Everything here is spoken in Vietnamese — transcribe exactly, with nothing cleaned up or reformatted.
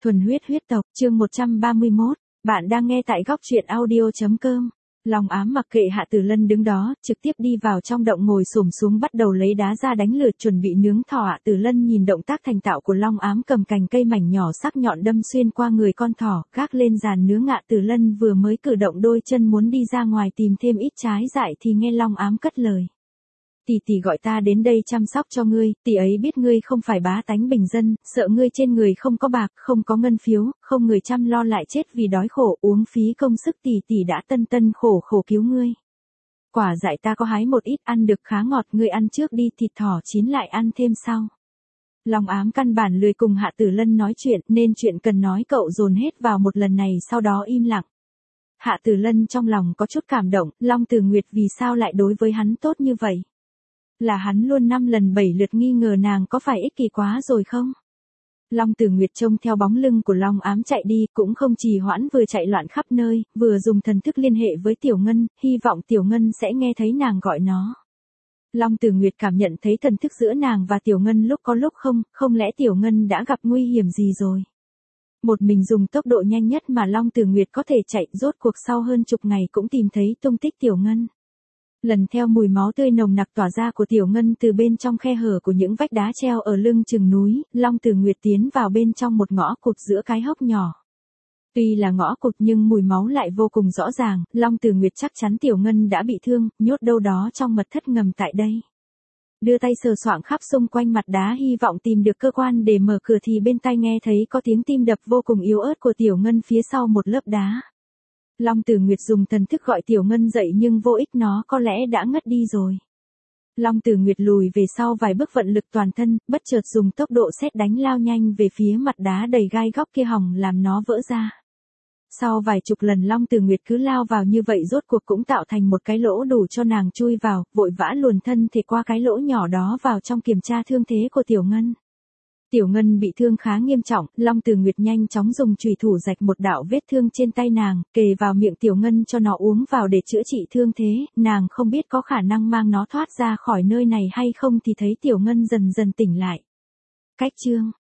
Thuần huyết huyết tộc, chương một trăm ba mươi mốt, bạn đang nghe tại góc truyện audio.com. Long Ám mặc kệ Hạ Tử Lân đứng đó, trực tiếp đi vào trong động ngồi xổm xuống bắt đầu lấy đá ra đánh lửa chuẩn bị nướng thỏ. Hạ Tử Lân nhìn động tác thành thạo của Long Ám cầm cành cây mảnh nhỏ sắc nhọn đâm xuyên qua người con thỏ, gác lên giàn nướng. Hạ Tử Lân vừa mới cử động đôi chân muốn đi ra ngoài tìm thêm ít trái dại thì nghe Long Ám cất lời. Tỷ tỷ gọi ta đến đây chăm sóc cho ngươi, tỷ ấy biết ngươi không phải bá tánh bình dân, sợ ngươi trên người không có bạc, không có ngân phiếu, không người chăm lo lại chết vì đói khổ, uống phí công sức tỷ tỷ đã tân tân khổ khổ cứu ngươi. Quả dại ta có hái một ít ăn được khá ngọt, ngươi ăn trước đi, thịt thỏ chín lại ăn thêm sau. Long Ám căn bản lười cùng Hạ Tử Lân nói chuyện, nên chuyện cần nói cậu dồn hết vào một lần này, sau đó im lặng. Hạ Tử Lân trong lòng có chút cảm động, Long Tử Nguyệt vì sao lại đối với hắn tốt như vậy? Là hắn luôn năm lần bảy lượt nghi ngờ nàng có phải ích kỷ quá rồi không? Long Tử Nguyệt trông theo bóng lưng của Long Ám chạy đi, cũng không trì hoãn, vừa chạy loạn khắp nơi, vừa dùng thần thức liên hệ với Tiểu Ngân, hy vọng Tiểu Ngân sẽ nghe thấy nàng gọi nó. Long Tử Nguyệt cảm nhận thấy thần thức giữa nàng và Tiểu Ngân lúc có lúc không, không lẽ Tiểu Ngân đã gặp nguy hiểm gì rồi? Một mình dùng tốc độ nhanh nhất mà Long Tử Nguyệt có thể chạy, rốt cuộc sau hơn chục ngày cũng tìm thấy tung tích Tiểu Ngân. Lần theo mùi máu tươi nồng nặc tỏa ra của Tiểu Ngân từ bên trong khe hở của những vách đá treo ở lưng chừng núi, Long Tử Nguyệt tiến vào bên trong một ngõ cụt giữa cái hốc nhỏ. Tuy là ngõ cụt nhưng mùi máu lại vô cùng rõ ràng, Long Tử Nguyệt chắc chắn Tiểu Ngân đã bị thương, nhốt đâu đó trong mật thất ngầm tại đây. Đưa tay sờ soạng khắp xung quanh mặt đá hy vọng tìm được cơ quan để mở cửa thì bên tai nghe thấy có tiếng tim đập vô cùng yếu ớt của Tiểu Ngân phía sau một lớp đá. Long Tử Nguyệt dùng thần thức gọi Tiểu Ngân dậy nhưng vô ích, nó có lẽ đã ngất đi rồi. Long Tử Nguyệt lùi về sau vài bước vận lực toàn thân, bất chợt dùng tốc độ sét đánh lao nhanh về phía mặt đá đầy gai góc kia hòng làm nó vỡ ra. Sau vài chục lần Long Tử Nguyệt cứ lao vào như vậy rốt cuộc cũng tạo thành một cái lỗ đủ cho nàng chui vào, vội vã luồn thân thể qua cái lỗ nhỏ đó vào trong kiểm tra thương thế của Tiểu Ngân. Tiểu Ngân bị thương khá nghiêm trọng, Long Tử Nguyệt nhanh chóng dùng chùy thủ rạch một đạo vết thương trên tay nàng, kề vào miệng Tiểu Ngân cho nó uống vào để chữa trị thương thế, nàng không biết có khả năng mang nó thoát ra khỏi nơi này hay không thì thấy Tiểu Ngân dần dần tỉnh lại. Cách chương